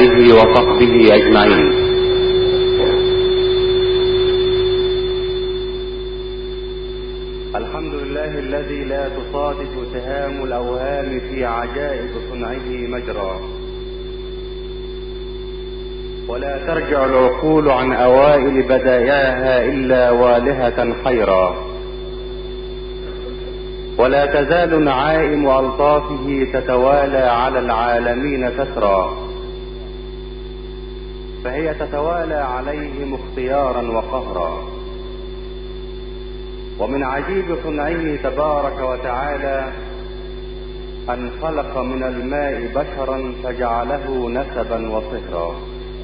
آله وصحبه أجمعين. الحمد لله الذي لا تصادف سهام الأوهام في عجائب صنعه مجرى، ولا ترجع العقول عن أوائل بدائعها إلا والهة خيرا، ولا تزال نعائم ألطافه تتوالى على العالمين تسرى، فهي تتوالى عليهم اختيارا وقهرا. ومن عجيب صنعه تبارك وتعالى أن خلق من الماء بشرا فجعله نسبا وصهرا.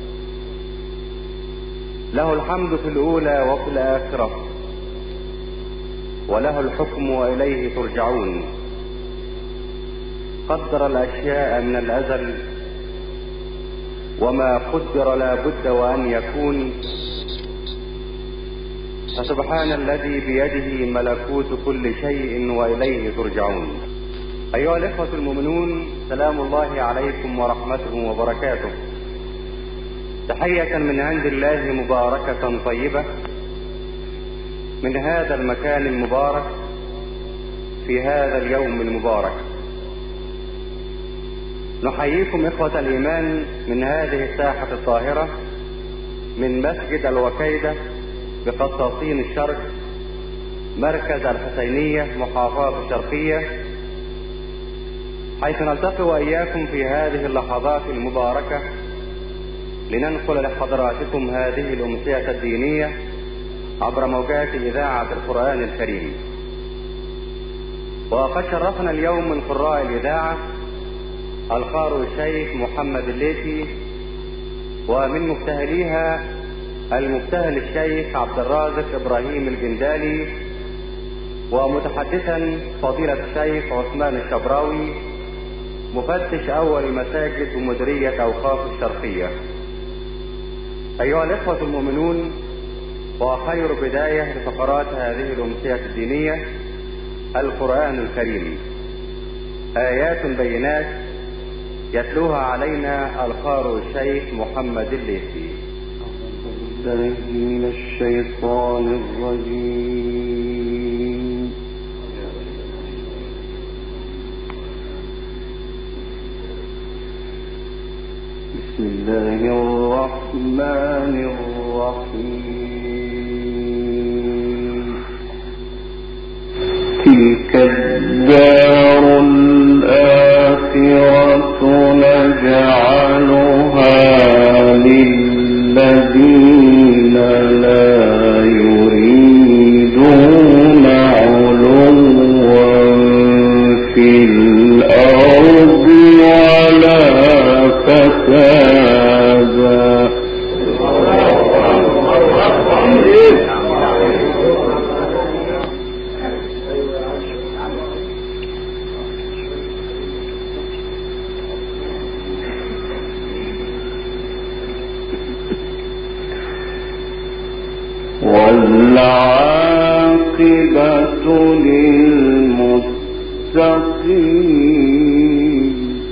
له الحمد في الأولى وفي الآخرة، وله الحكم وإليه ترجعون. قدر الأشياء من الأزل، وما قدر لا بد وأن يكون، فسبحان الذي بيده ملكوت كل شيء وإليه ترجعون. أيها الإخوة المؤمنون، سلام الله عليكم ورحمته وبركاته، تحية من عند الله مباركة طيبة من هذا المكان المبارك في هذا اليوم المبارك. نحييكم إخوة الإيمان من هذه الساحة الطاهرة، من مسجد الوكيدة بقساطين الشرق، مركز الحسينية، محافظة الشرقية، حيث نلتقي وإياكم في هذه اللحظات المباركة لننقل لحضراتكم هذه الأمسية الدينية عبر موجات إذاعة القرآن الكريم. وقد شرفنا اليوم من قراء الإذاعة القارئ الشيخ محمد الليثي، ومن مبتهليها المبتهل الشيخ عبد الرازق إبراهيم الجندالي، ومتحدثا فضيلة الشيخ عثمان الشبراوي مفتش أول المساجد ومديرية أوقاف الشرقية. أيها الإخوة المؤمنون، وخير بداية لفقرات هذه الأمسية الدينية القرآن الكريم، آيات بينات يتلوها علينا القارئ الشيخ محمد الليثي. من الشيطان الرجيم. بسم الله الرحمن الرحيم. تلك الدار الآخرة نجعلها للذين لا يريدون علوا في الأرض ولا فسادا. والعاقبة للمتقين.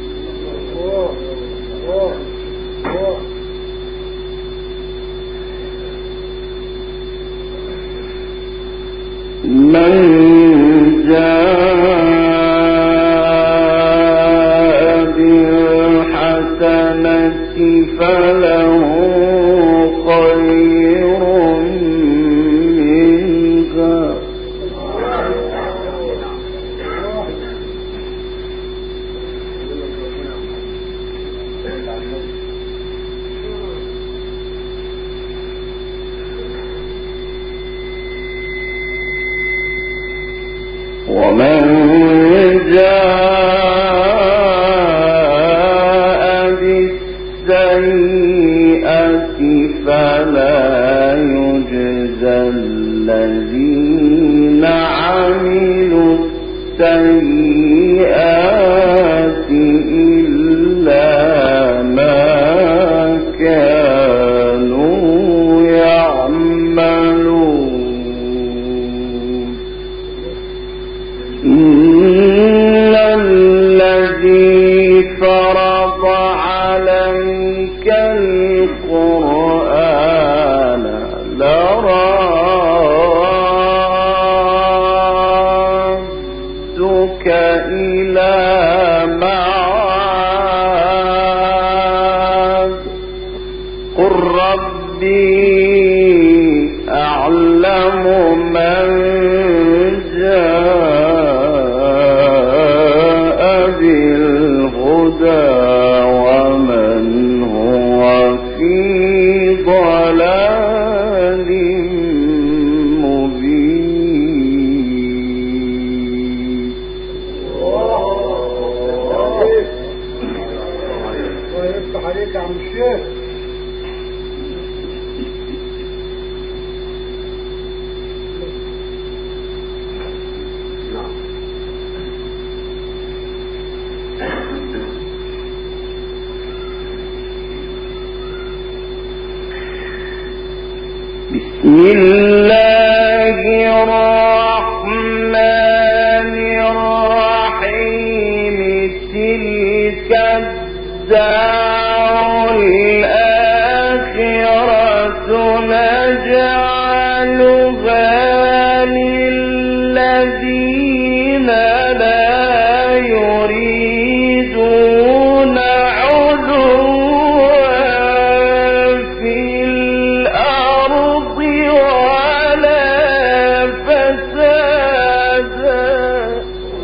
من جاء بالحسنة فله خير منها، ومن جاء بالسيئة فلا يجزى الذين عملوا السيئات إلا ما كانوا يعملون. إن الذي فرض عليك قل ربي أعلم من جاء بالهدى ومن هو في ضلال مبين. ويفتح عليك يا عم الشيخ. بسم الله الرحمن الرحيم. تلك الدار الآخرة نجعلها للذين لا يريدون علوا في الأرض ولا فسادا.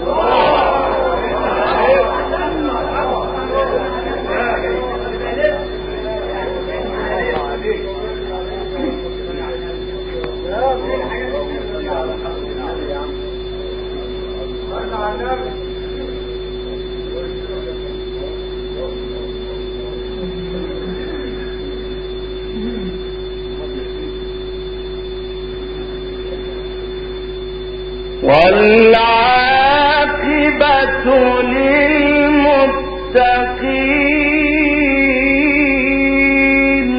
والعاقبة للمتقين.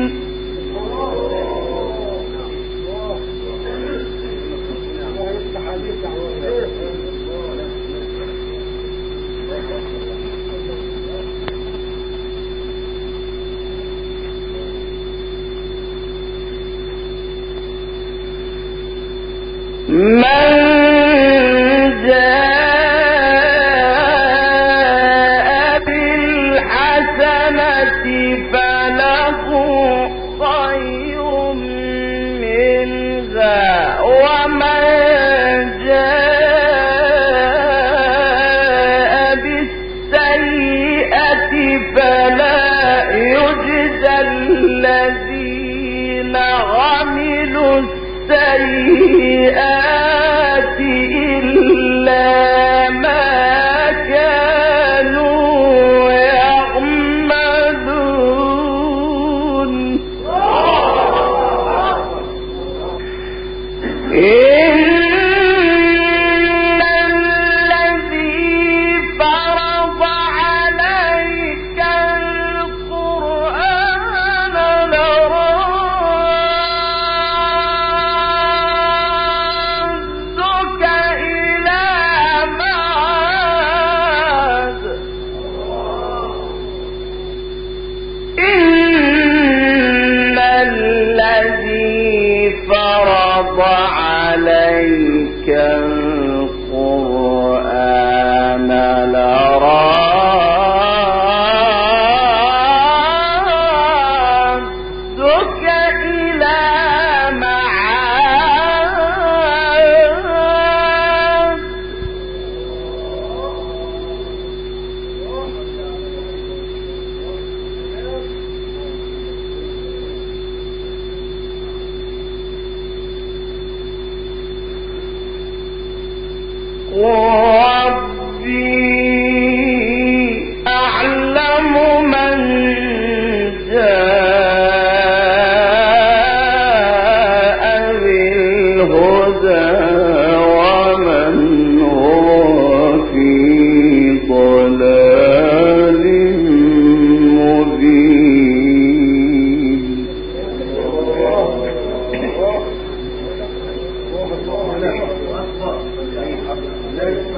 من جاء بالحسنة فله خير منها ومن جاء بالسيئة فلا يجزى الذين عملوا السيئات إلا ما كانوا يعملون. إن الذي فرض عليك القرآن لرادك إلى معاد. إن الذي فرض عليك القرآن لرادك إلى معاد. ربي أعلم من جاء بالهدى ومن هو في ضلال مبين. الله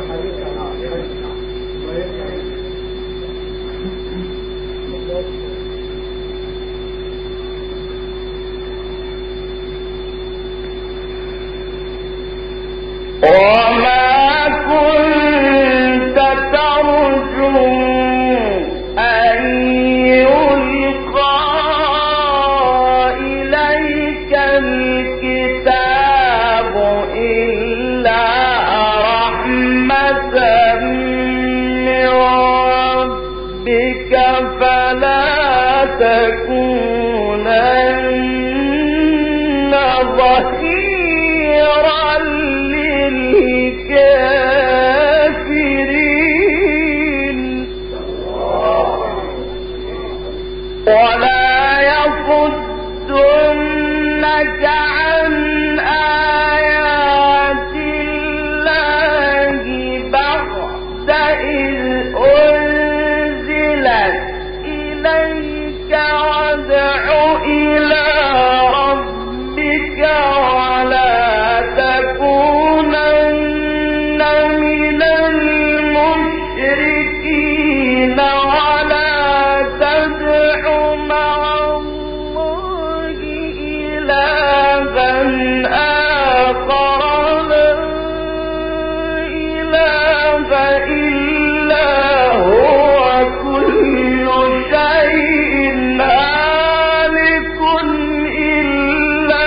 تكونن ظهيرا للكافرين ولا يصدنك عن آيات الله بعد إذ أنزلت إليك وادع إلى ربك ولا تكونن من المشركين ولا تدع مع الله إلها آخر لا إله إلا هو كل شيء هالك إلا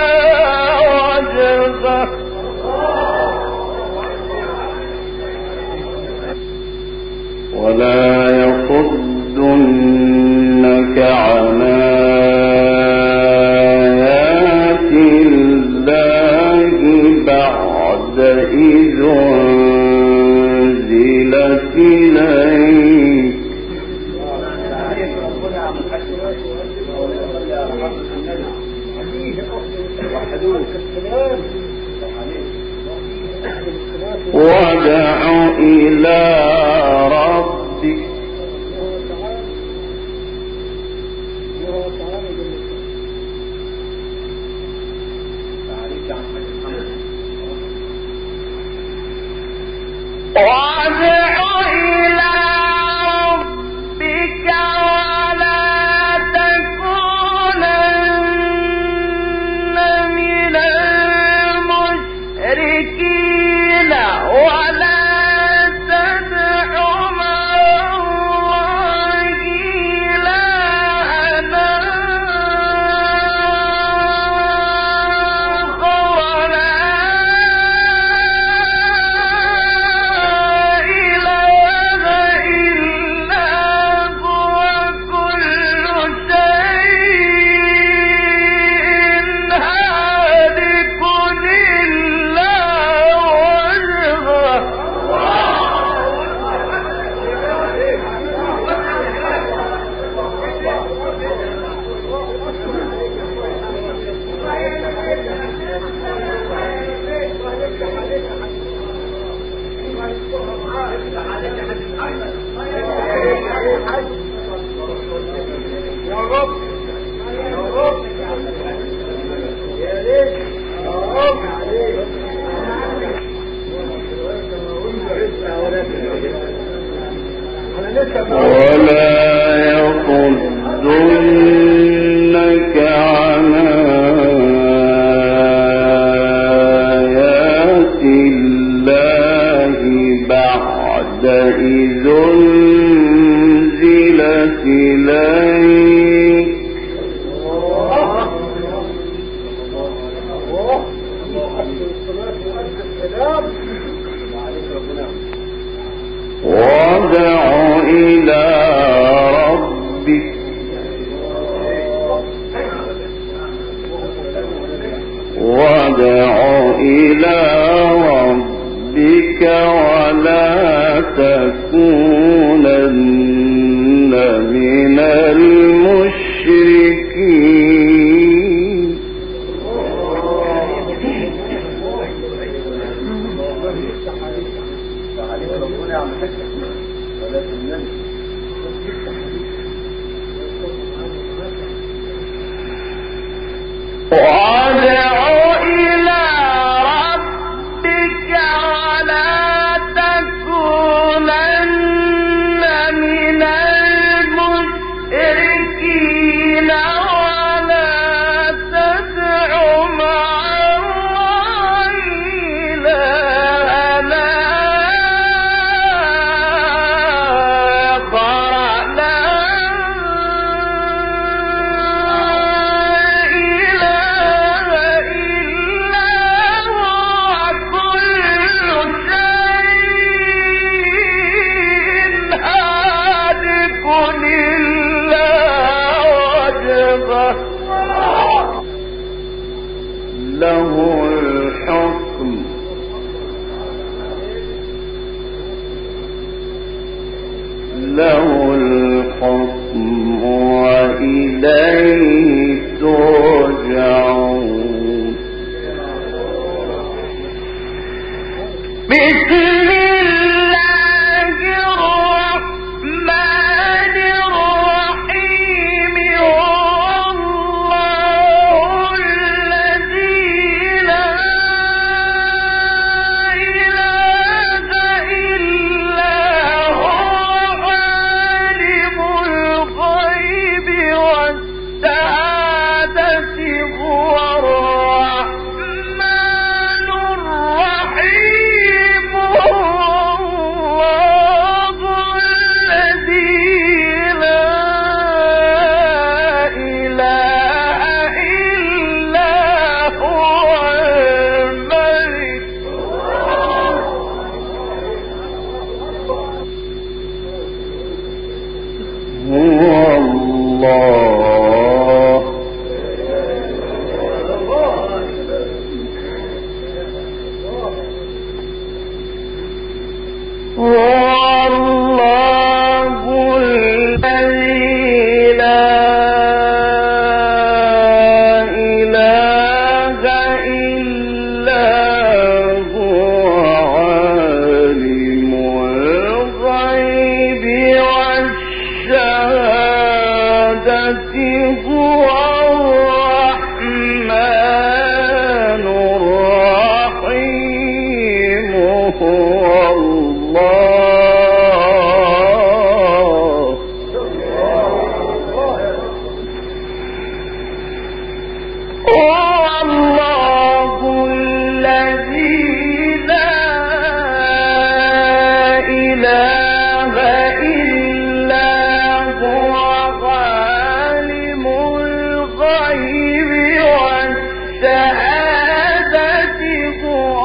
وجهه ولا يصدنك عن آيات الله بعد إذ أنزلت إليك وادع إلى ربك وادع إلى ربك ولا تكونن من المشركين ولا تدع مع الله إلها آخر لا إله إلا هو كل شيء هالك إلا وجهه يا رب يا رب يا ريت يا رب ولا يصدنك عن آيات الله بعد إذ أنزلت إليك وادع إلى ربك وادع إلى ربك ولا تكونن من المشركين وادع إلى ربك ولا وإليه ترجعون. بسم الله الرحمن الرحيم. والله الذي لا إله إلا هو عالم الغيب والشهادة هو الرحمن الرحيم. الله الذي لا إله إلا هو الملك. هو الله الذي لا إله إلا هو عالم الغيب والشهادة هو الرحمن الرحيم. هو الله الذي لا إله إلا هو عالم الغيب والشهادة هو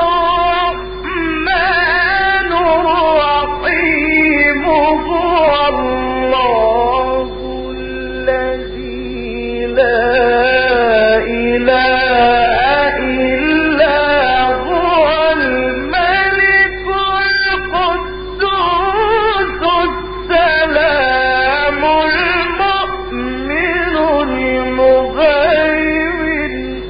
الرحمن الرحيم. هو الله الذي لا إله إلا هو الملك القدوس السلام المؤمن المهيمن.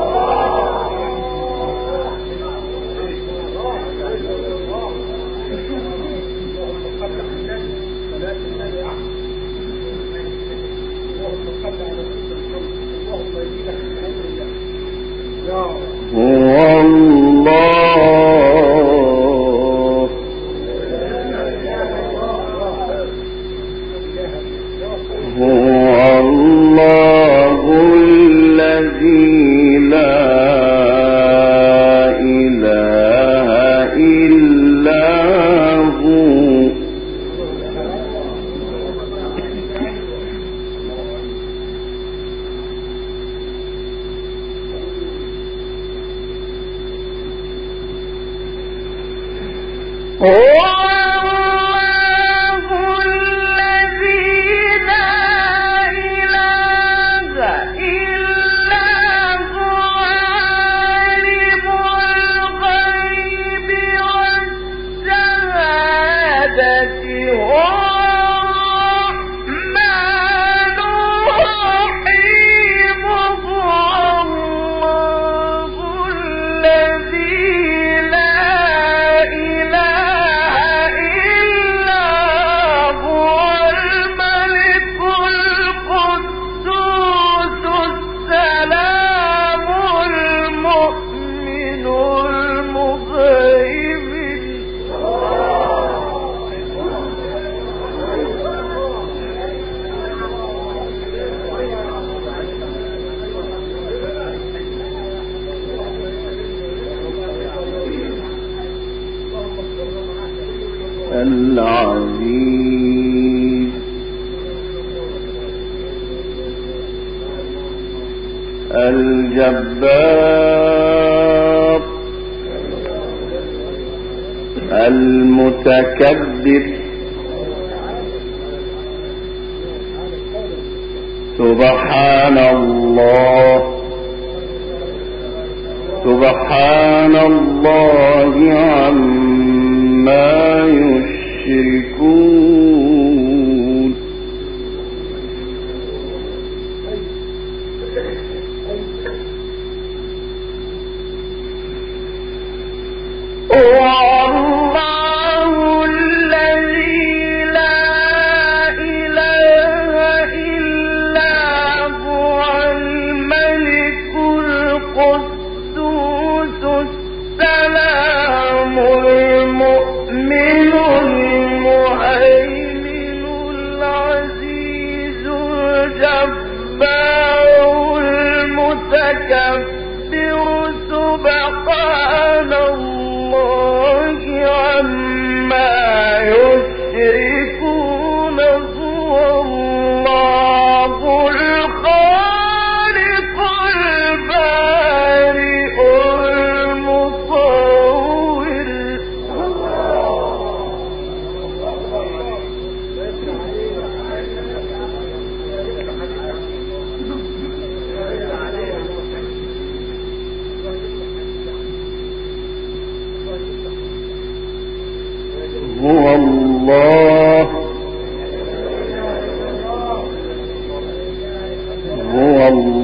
هو الله الذي لا إله إلا هو. العزيز الجبار المتكبر سبحان الله سبحان الله عما يشركون.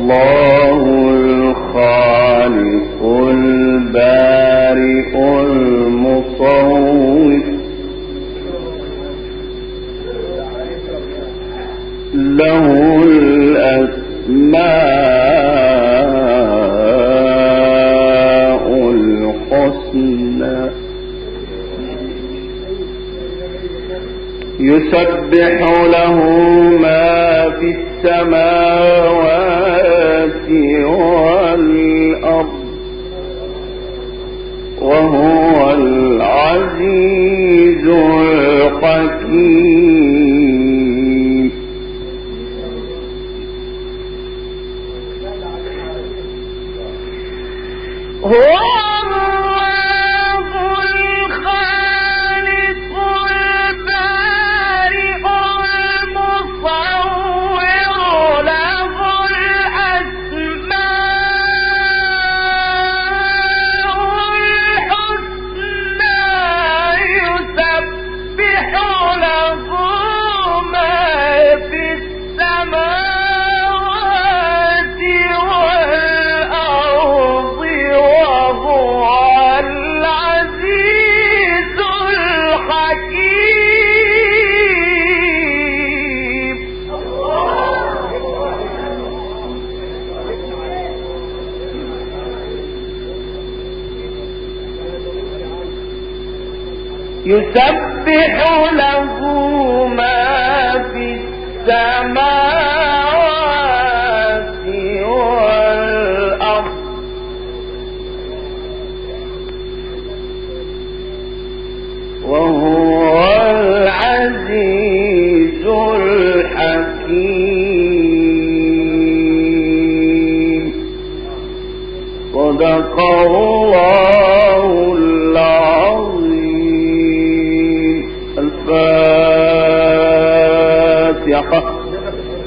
الله الخالق البارئ المصور له الأسماء الحسنى يسبح له ما في السماوات والأرض وهو العزيز الحكيم يسبح له ما في السماوات والأرض وهو العزيز الحكيم صدق الله العظيم. الفاتحة.